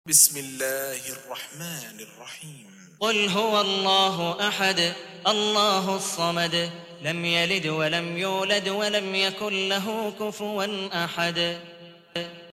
بسم الله الرحمن الرحيم قل هو الله أحد الله الصمد لم يلد ولم يولد ولم يكن له كفوا أحد